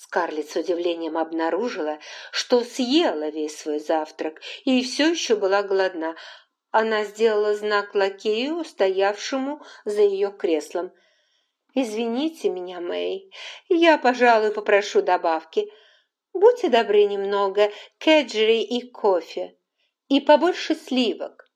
Скарлетт с удивлением обнаружила, что съела весь свой завтрак и все еще была голодна. Она сделала знак лакею, стоявшему за ее креслом. «Извините меня, Мэй, я, пожалуй, попрошу добавки. Будьте добры немного кеджери и кофе, и побольше сливок».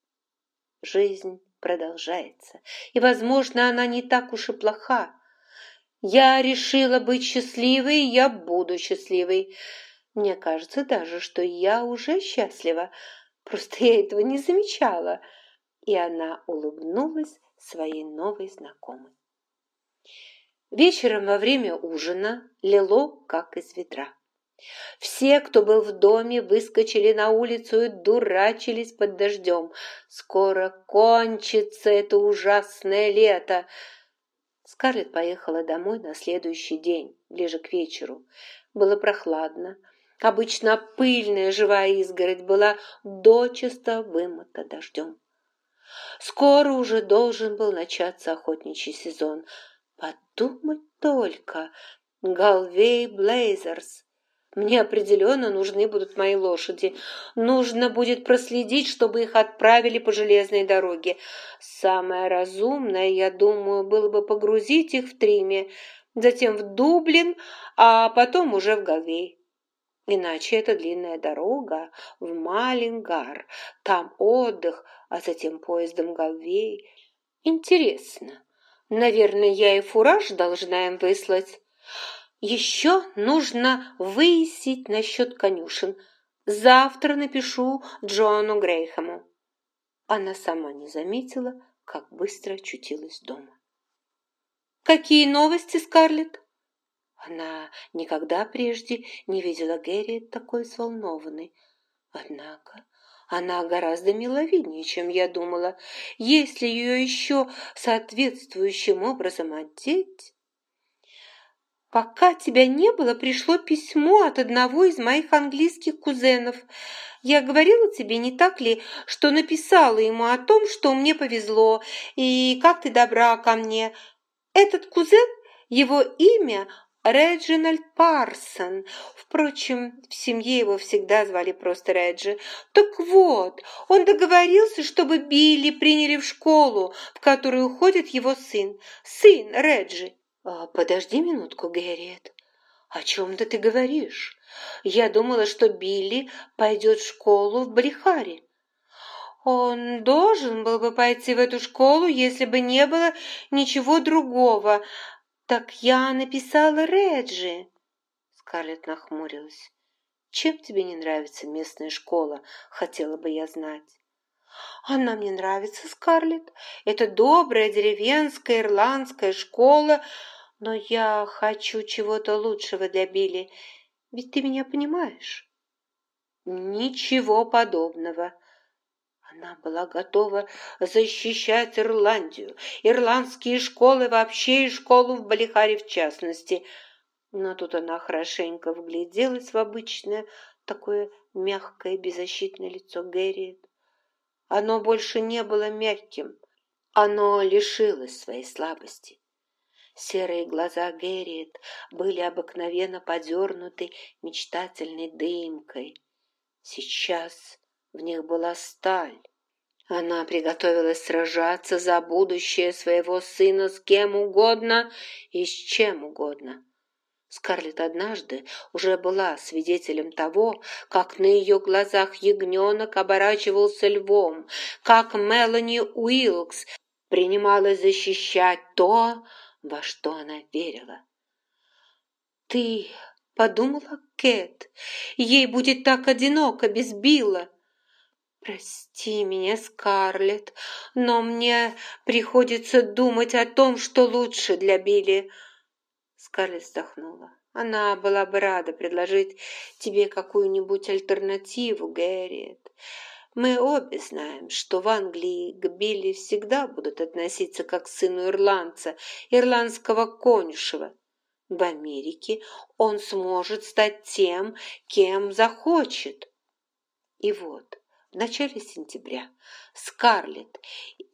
Жизнь продолжается, и, возможно, она не так уж и плоха. Я решила быть счастливой, и я буду счастливой. Мне кажется даже, что я уже счастлива. Просто я этого не замечала. И она улыбнулась своей новой знакомой. Вечером во время ужина лило, как из ведра. Все, кто был в доме, выскочили на улицу и дурачились под дождем. Скоро кончится это ужасное лето. Скарлетт поехала домой на следующий день, ближе к вечеру. Было прохладно. Обычно пыльная живая изгородь была дочисто вымыта дождем. Скоро уже должен был начаться охотничий сезон. Подумать только, Галвей Блейзерс. Мне определенно нужны будут мои лошади. Нужно будет проследить, чтобы их отправили по железной дороге. Самое разумное, я думаю, было бы погрузить их в Триме, затем в Дублин, а потом уже в Галвей. Иначе это длинная дорога в Малингар, там отдых, а затем поездом Галвей. Интересно, наверное, я и фураж должна им выслать. Еще нужно выяснить насчет конюшен. Завтра напишу Джону Грейхэму. Она сама не заметила, как быстро очутилась дома. «Какие новости, Скарлетт?» Она никогда прежде не видела Гэри такой взволнованной. Однако она гораздо миловиднее, чем я думала. Если ее еще соответствующим образом одеть... «Пока тебя не было, пришло письмо от одного из моих английских кузенов. Я говорила тебе, не так ли, что написала ему о том, что мне повезло, и как ты добра ко мне. Этот кузен, его имя Реджинальд Парсон. Впрочем, в семье его всегда звали просто Реджи. Так вот, он договорился, чтобы Билли приняли в школу, в которую ходит его сын Реджи». «Подожди минутку, Гэрриет. О чем-то ты говоришь? Я думала, что Билли пойдет в школу в Балихаре». «Он должен был бы пойти в эту школу, если бы не было ничего другого. Так я написала Реджи». Скарлетт нахмурилась. «Чем тебе не нравится местная школа, хотела бы я знать?» «Она мне нравится, Скарлетт. Это добрая деревенская ирландская школа, но я хочу чего-то лучшего для Билли. Ведь ты меня понимаешь?» «Ничего подобного». Она была готова защищать Ирландию, ирландские школы вообще и школу в Балихаре в частности. Но тут она хорошенько вгляделась в обычное, такое мягкое, беззащитное лицо Гэрриет. Оно больше не было мягким, оно лишилось своей слабости. Серые глаза Гэрриет были обыкновенно подернуты мечтательной дымкой. Сейчас в них была сталь. Она приготовилась сражаться за будущее своего сына с кем угодно и с чем угодно. Скарлетт однажды уже была свидетелем того, как на ее глазах ягненок оборачивался львом, как Мелани Уилкс принималась защищать то, во что она верила. «Ты подумала, Кэт, ей будет так одиноко без Билла?» «Прости меня, Скарлетт, но мне приходится думать о том, что лучше для Билли». Скарлетт вздохнула. «Она была бы рада предложить тебе какую-нибудь альтернативу, Гэрриет. Мы обе знаем, что в Англии к Билли всегда будут относиться как к сыну ирландца, ирландского конюшева. В Америке он сможет стать тем, кем захочет». И вот, в начале сентября Скарлетт,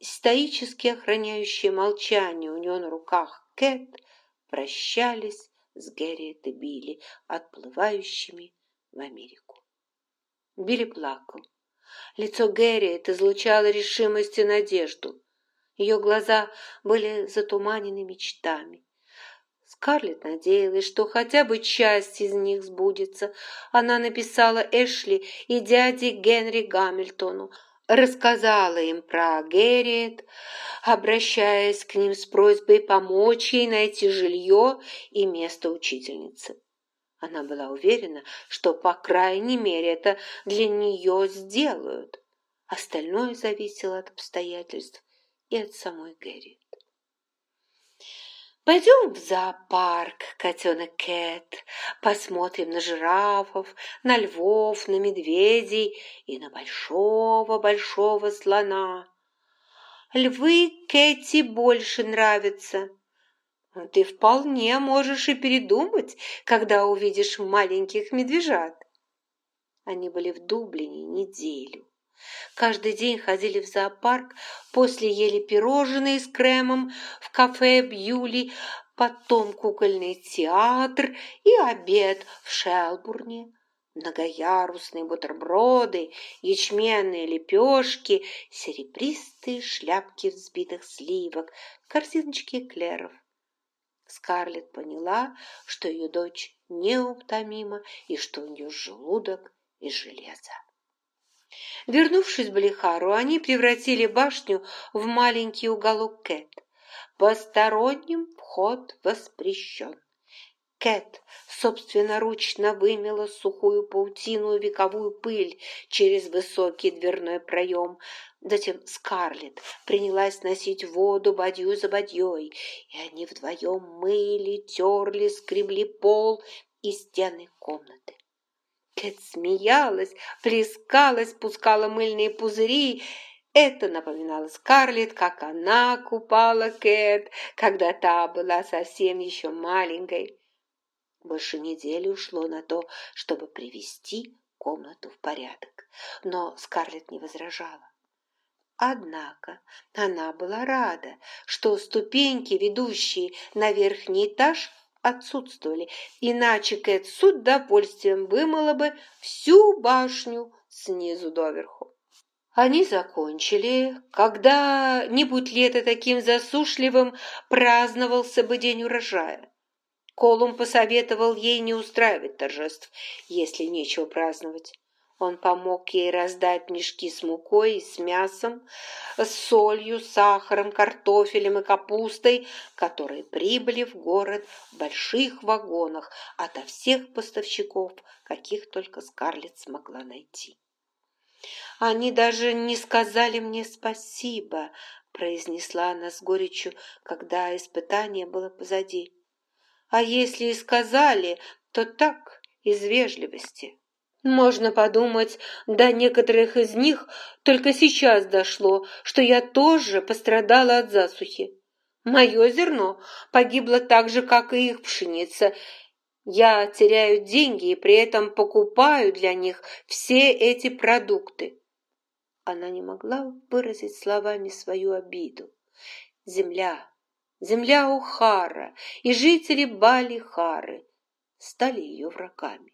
стоически охраняющая молчание у нее на руках Кэт, прощались с Гэрриет и Билли, отплывающими в Америку. Билли плакал. Лицо Гэрриет излучало решимость и надежду. Ее глаза были затуманены мечтами. Скарлетт надеялась, что хотя бы часть из них сбудется. Она написала Эшли и дяде Генри Гамильтону, рассказала им про Гэрриет, обращаясь к ним с просьбой помочь ей найти жилье и место учительницы. Она была уверена, что, по крайней мере, это для нее сделают. Остальное зависело от обстоятельств и от самой Гэрриет. «Пойдем в зоопарк, котенок Кэт, посмотрим на жирафов, на львов, на медведей и на большого-большого слона. Львы Кэти больше нравятся. Ты вполне можешь и передумать, когда увидишь маленьких медвежат». Они были в Дублине неделю. Каждый день ходили в зоопарк, после ели пирожные с кремом в кафе Бьюли, потом кукольный театр и обед в Шелбурне. Многоярусные бутерброды, ячменные лепешки, серебристые шляпки взбитых сливок, корзиночки эклеров. Скарлетт поняла, что ее дочь неутомима и что у нее желудок из железа. Вернувшись в Балихару, они превратили башню в маленький уголок Кэт. Посторонним вход воспрещен. Кэт собственноручно вымела сухую паутину и вековую пыль через высокий дверной проем. Затем Скарлетт принялась носить воду бадью за бадьей, и они вдвоем мыли, терли, скребли пол и стены комнаты. Кэт смеялась, плескалась, пускала мыльные пузыри. Это напоминало Скарлетт, как она купала Кэт, когда та была совсем еще маленькой. Больше недели ушло на то, чтобы привести комнату в порядок, но Скарлетт не возражала. Однако она была рада, что ступеньки, ведущие на верхний этаж, отсутствовали, иначе Кэт с удовольствием вымыла бы всю башню снизу доверху. Они закончили, когда, не будь лето таким засушливым, праздновался бы день урожая. Колумб посоветовал ей не устраивать торжеств, если нечего праздновать. Он помог ей раздать мешки с мукой и с мясом, с солью, сахаром, картофелем и капустой, которые прибыли в город в больших вагонах ото всех поставщиков, каких только Скарлетт смогла найти. «Они даже не сказали мне спасибо», — произнесла она с горечью, когда испытание было позади. «А если и сказали, то так, из вежливости». Можно подумать, до некоторых из них только сейчас дошло, что я тоже пострадала от засухи. Мое зерно погибло так же, как и их пшеница. Я теряю деньги и при этом покупаю для них все эти продукты. Она не могла выразить словами свою обиду. Земля О'Хара и жители Балихары стали ее врагами.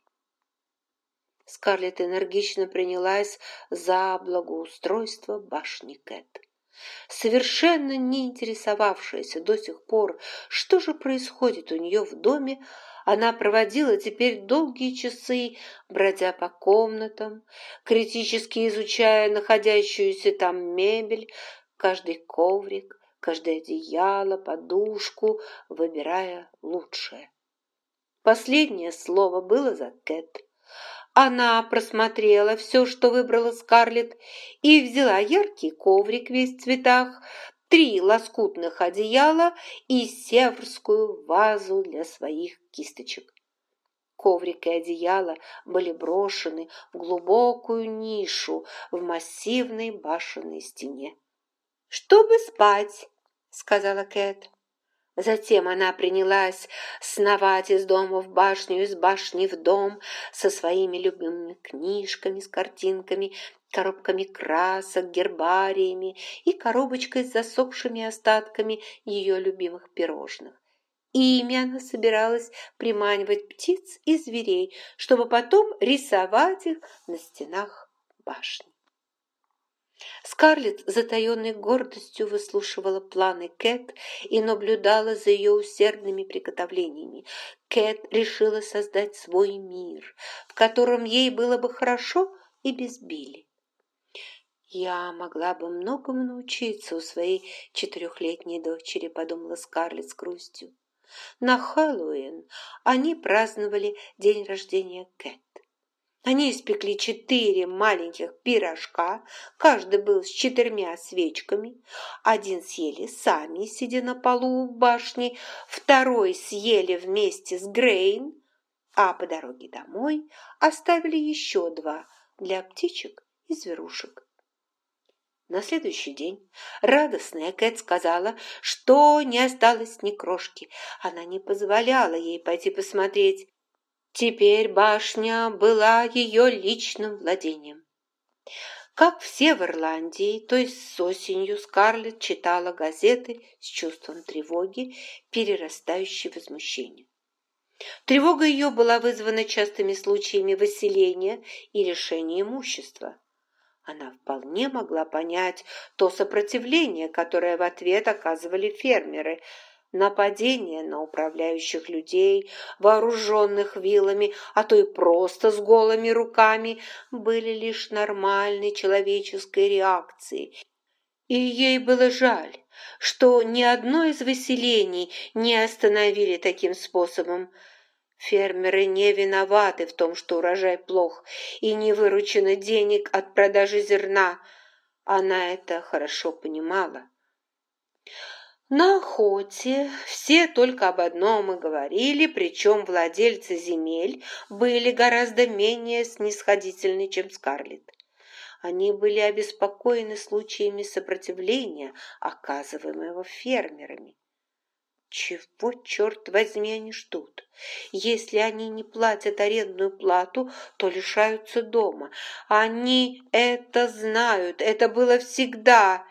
Скарлетт энергично принялась за благоустройство башни Кэт. Совершенно не интересовавшаяся до сих пор, что же происходит у нее в доме, она проводила теперь долгие часы, бродя по комнатам, критически изучая находящуюся там мебель, каждый коврик, каждое одеяло, подушку, выбирая лучшее. Последнее слово было за Кэт. Она просмотрела все, что выбрала Скарлетт, и взяла яркий коврик весь в цветах, 3 лоскутных одеяла и северскую вазу для своих кисточек. Коврик и одеяло были брошены в глубокую нишу в массивной башенной стене. «Чтобы спать», — сказала Кэт. Затем она принялась сновать из дома в башню, из башни в дом со своими любимыми книжками с картинками, коробками красок, гербариями и коробочкой с засохшими остатками ее любимых пирожных. Ими она собиралась приманивать птиц и зверей, чтобы потом рисовать их на стенах башни. Скарлетт, затаенной гордостью, выслушивала планы Кэт и наблюдала за ее усердными приготовлениями. Кэт решила создать свой мир, в котором ей было бы хорошо и без Билли. «Я могла бы многому научиться у своей 4-летней дочери», — подумала Скарлетт с грустью. На Хэллоуин они праздновали день рождения Кэт. Они испекли 4 маленьких пирожка, каждый был с 4 свечками. Один съели сами, сидя на полу у башни, второй съели вместе с Грейн, а по дороге домой оставили еще 2 для птичек и зверушек. На следующий день радостная Кэт сказала, что не осталось ни крошки. Она не позволяла ей пойти посмотреть. Теперь башня была ее личным владением. Как все в Ирландии, то есть с осенью, Скарлетт читала газеты с чувством тревоги, перерастающей в возмущение. Тревога ее была вызвана частыми случаями выселения и лишения имущества. Она вполне могла понять то сопротивление, которое в ответ оказывали фермеры. Нападения на управляющих людей, вооруженных вилами, а то и просто с голыми руками, были лишь нормальной человеческой реакцией. И ей было жаль, что ни одно из выселений не остановили таким способом. Фермеры не виноваты в том, что урожай плох и не выручено денег от продажи зерна. Она это хорошо понимала. На охоте все только об одном и говорили, причем владельцы земель были гораздо менее снисходительны, чем Скарлетт. Они были обеспокоены случаями сопротивления, оказываемого фермерами. Чего, черт возьми, они ждут? Если они не платят арендную плату, то лишаются дома. Они это знают, это было всегда.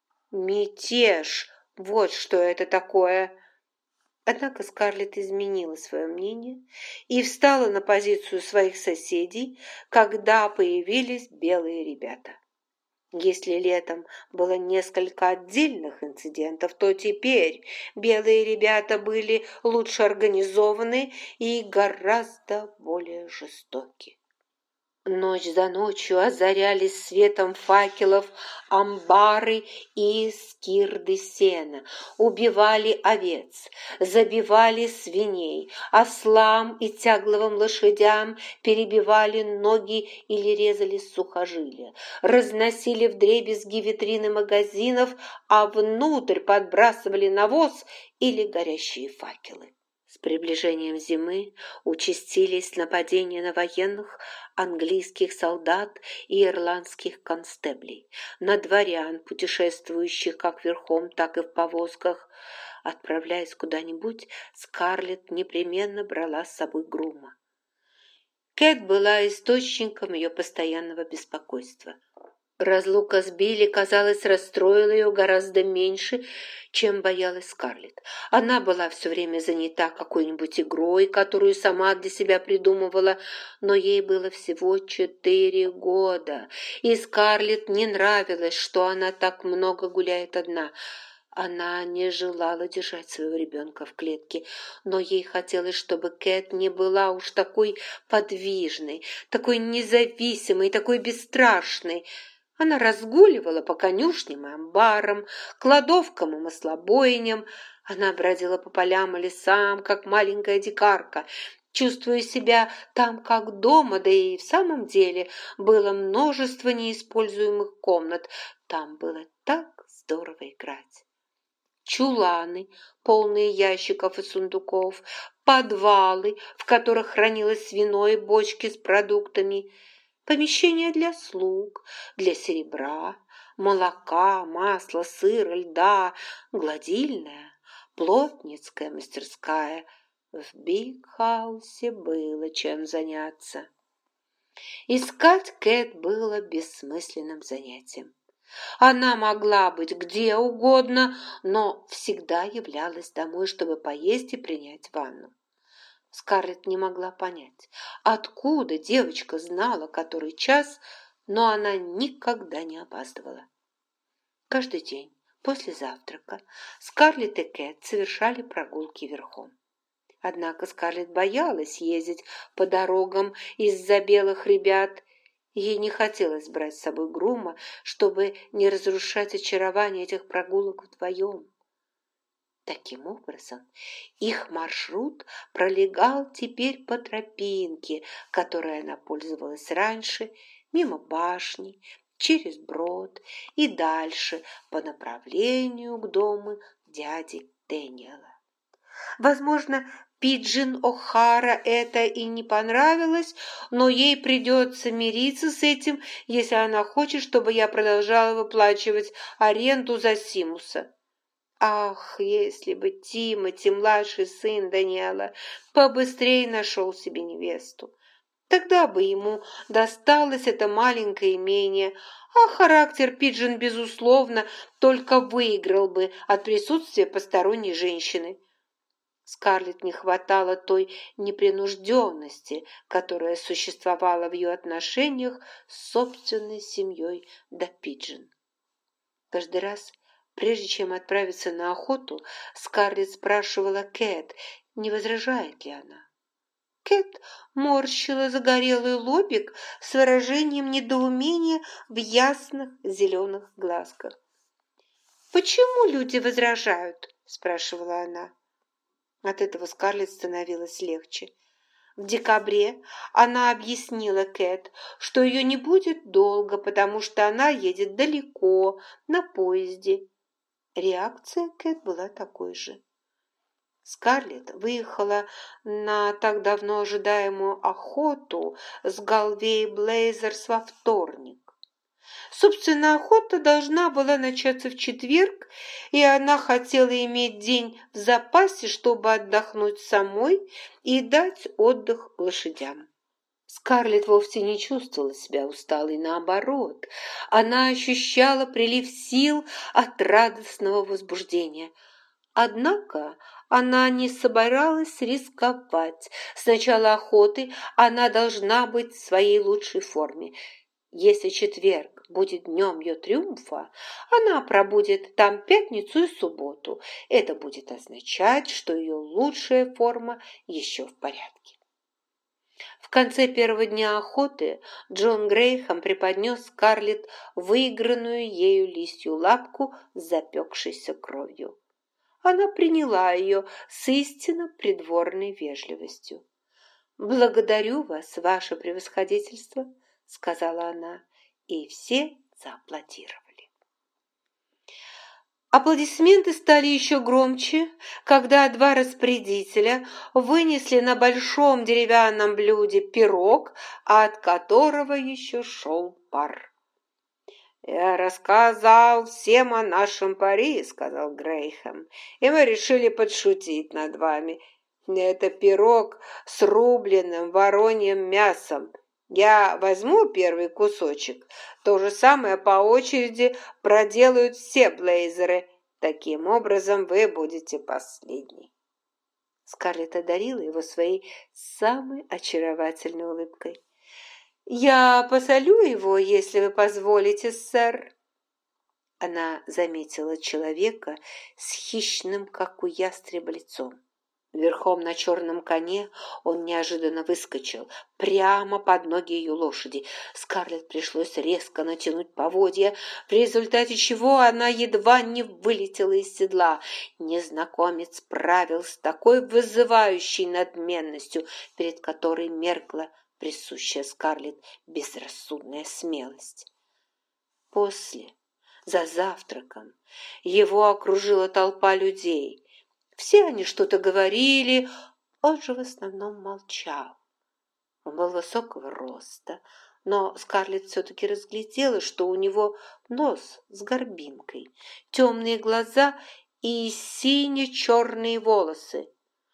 Мятеж, вот что это такое. Однако Скарлетт изменила свое мнение и встала на позицию своих соседей, когда появились белые ребята. Если летом было несколько отдельных инцидентов, то теперь белые ребята были лучше организованы и гораздо более жестоки. Ночь за ночью озарялись светом факелов амбары и скирды сена, убивали овец, забивали свиней, ослам и тягловым лошадям перебивали ноги или резали сухожилия, разносили вдребезги витрины магазинов, а внутрь подбрасывали навоз или горящие факелы. С приближением зимы участились нападения на военных, английских солдат и ирландских констеблей, на дворян, путешествующих как верхом, так и в повозках. Отправляясь куда-нибудь, Скарлетт непременно брала с собой грума. Кэт была источником ее постоянного беспокойства. Разлука с Билли, казалось, расстроила ее гораздо меньше, чем боялась Скарлетт. Она была все время занята какой-нибудь игрой, которую сама для себя придумывала, но ей было всего 4 года, и Скарлетт не нравилось, что она так много гуляет одна. Она не желала держать своего ребенка в клетке, но ей хотелось, чтобы Кэт не была уж такой подвижной, такой независимой, такой бесстрашной. Она разгуливала по конюшням и амбарам, кладовкам и маслобойням. Она бродила по полям и лесам, как маленькая дикарка, чувствуя себя там как дома, да и в самом деле было множество неиспользуемых комнат. Там было так здорово играть. Чуланы, полные ящиков и сундуков, подвалы, в которых хранилось вино и бочки с продуктами, помещения для слуг, для серебра, молока, масла, сыра, льда, гладильная, плотницкая мастерская. В Биг-хаусе было чем заняться. Искать Кэт было бессмысленным занятием. Она могла быть где угодно, но всегда являлась домой, чтобы поесть и принять ванну. Скарлетт не могла понять, откуда девочка знала, который час, но она никогда не опаздывала. Каждый день после завтрака Скарлетт и Кэт совершали прогулки верхом. Однако Скарлетт боялась ездить по дорогам из-за белых ребят. Ей не хотелось брать с собой грума, чтобы не разрушать очарование этих прогулок вдвоем. Таким образом, их маршрут пролегал теперь по тропинке, которой она пользовалась раньше, мимо башни, через брод и дальше по направлению к дому дяди Дэниела. Возможно, Пиджин О'Хара это и не понравилось, но ей придется мириться с этим, если она хочет, чтобы я продолжала выплачивать аренду за Симуса. Ах, если бы Тимоти, младший сын Даниэла, побыстрее нашел себе невесту. Тогда бы ему досталось это маленькое имение, а характер Пиджин, безусловно, только выиграл бы от присутствия посторонней женщины. Скарлетт не хватало той непринужденности, которая существовала в ее отношениях с собственной семьей до Пиджин. Каждый раз, прежде чем отправиться на охоту, Скарлетт спрашивала Кэт, не возражает ли она. Кэт морщила загорелый лобик с выражением недоумения в ясных зеленых глазках. «Почему люди возражают?» – спрашивала она. От этого Скарлетт становилось легче. В декабре она объяснила Кэт, что ее не будет долго, потому что она едет далеко, на поезде. Реакция Кэт была такой же. Скарлетт выехала на так давно ожидаемую охоту с Галвей Блейзерс во вторник. Собственно, охота должна была начаться в четверг, и она хотела иметь день в запасе, чтобы отдохнуть самой и дать отдых лошадям. Скарлетт вовсе не чувствовала себя усталой, наоборот. Она ощущала прилив сил от радостного возбуждения. Однако она не собиралась рисковать. С начала охоты она должна быть в своей лучшей форме. Если четверг будет днем ее триумфа, она пробудет там пятницу и субботу. Это будет означать, что ее лучшая форма еще в порядке. В конце первого дня охоты Джон Грейхэм преподнес Скарлетт выигранную ею лисью лапку с запекшейся кровью. Она приняла ее с истинно придворной вежливостью. «Благодарю вас, ваше превосходительство», — сказала она, и все зааплодировали. Аплодисменты стали еще громче, когда два распорядителя вынесли на большом деревянном блюде пирог, от которого еще шел пар. «Я рассказал всем о нашем пари», — сказал Грейхэм, «и мы решили подшутить над вами. Это пирог с рубленным вороньим мясом. Я возьму первый кусочек. То же самое по очереди проделают все Блейзеры. Таким образом, вы будете последний». Скарлетт одарила его своей самой очаровательной улыбкой. «Я посолю его, если вы позволите, сэр». Она заметила человека с хищным, как у ястреба, лицом. Верхом на черном коне он неожиданно выскочил прямо под ноги ее лошади. Скарлетт пришлось резко натянуть поводья, в результате чего она едва не вылетела из седла. Незнакомец правил с такой вызывающей надменностью, перед которой меркла присущая Скарлетт безрассудная смелость. После, за завтраком, его окружила толпа людей. Все они что-то говорили, он же в основном молчал. Он был высокого роста, но Скарлетт все-таки разглядела, что у него нос с горбинкой, темные глаза и сине-черные волосы.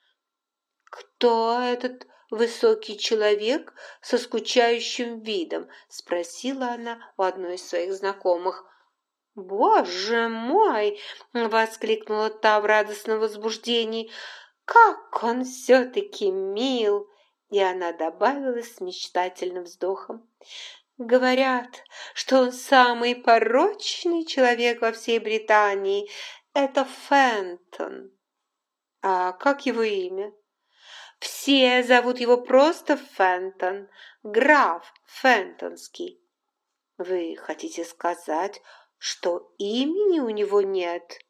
«Кто этот высокий человек со скучающим видом?» – спросила она у одной из своих знакомых. «Боже мой!» — воскликнула та в радостном возбуждении. «Как он все-таки мил!» И она добавила с мечтательным вздохом. «Говорят, что он самый порочный человек во всей Британии. Это Фентон». «А как его имя?» «Все зовут его просто Фентон, граф Фентонский». «Вы хотите сказать, что имени у него нет?»